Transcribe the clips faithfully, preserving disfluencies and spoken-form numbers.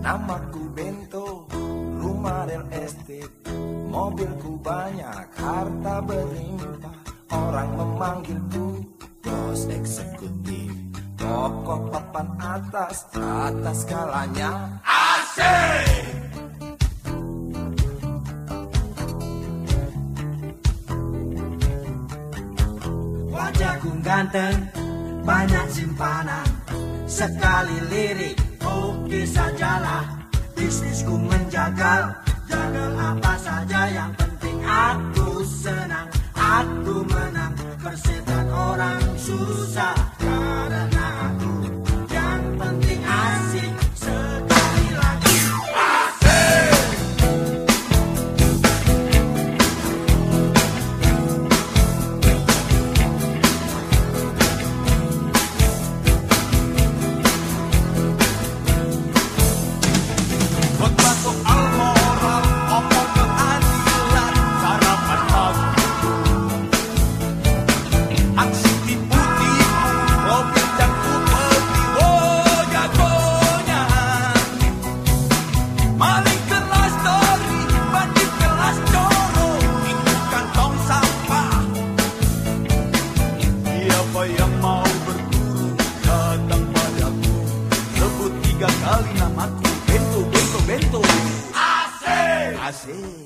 Namaku Bento, rumah real estate, mobilku banyak, harta berlimpah. Orang memanggilku bos eksekutif, toko papan atas, atas skalanya asik. Wajahku ganteng, banyak simpanan, sekali lirik, oke sajalah. Bisnisku menjagal, jagal apa saja, yang penting aku senang, aku menang. Persetan orang susah, karena aku yang penting asik. Sekali lagi asik. Khotbah soal moral, omong keadilan, sarapan pagi. Aksi tipu-tipu, mobil dan upeti, oh jagonya. Maling kelas tori, bandit kelas coro, itu kantong sampah. Siapa yang mau berburu, datang padaku. Sebut tiga kali namaku, Bento, Bento, Bento. Asik! Asik!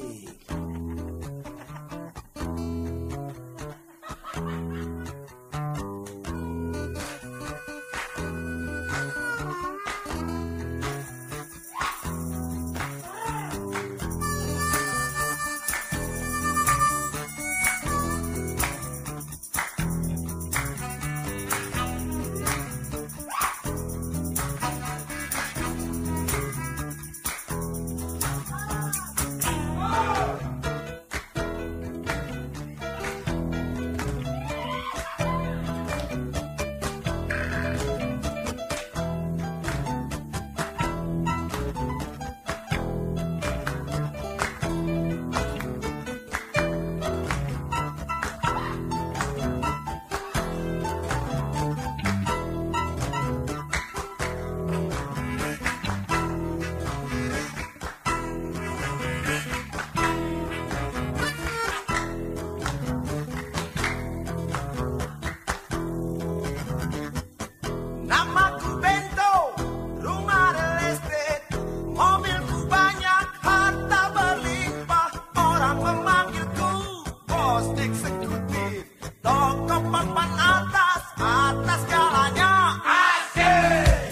Namaku Bento, rumah real estate, mobilku banyak, harta berlimpah. Orang memanggilku bos eksekutif, toko papan atas, atas skalanya asik.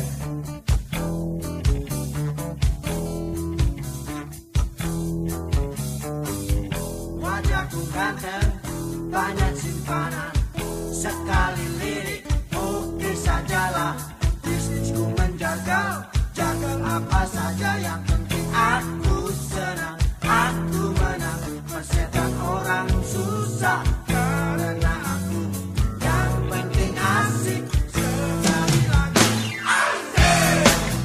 Wajahku ganteng, banyak simpanan, sekali lirik, oke sajalah. Bisnisku menjagal, jagal apa saja, yang penting aku senang, aku menang. Persetan orang susah, karena aku yang penting asik. Sekali lagi asik.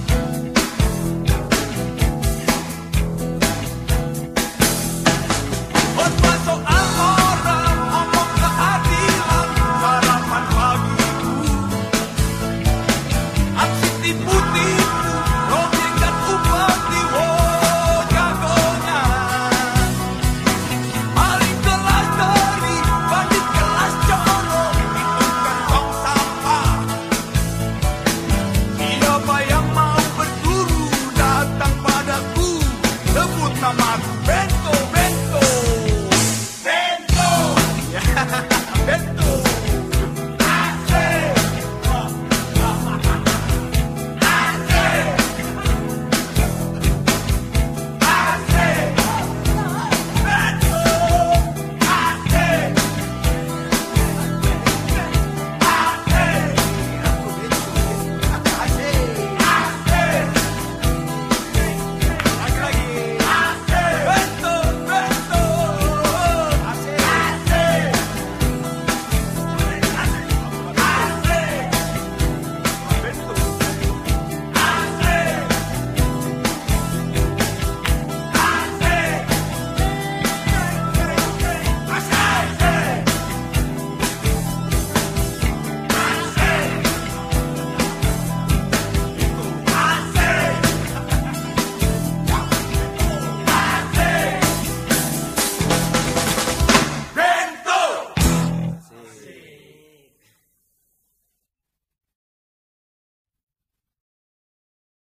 Khotbah soal moral, omong keadilan, sarapan pagiku. Aksi tipu-tipu, mobil dan upeti, oh jagonya. Maling kelas tori, bandit kelas coro, itu kantong sampah. Siapa yang mau berburu, datang padaku, sebut namaku.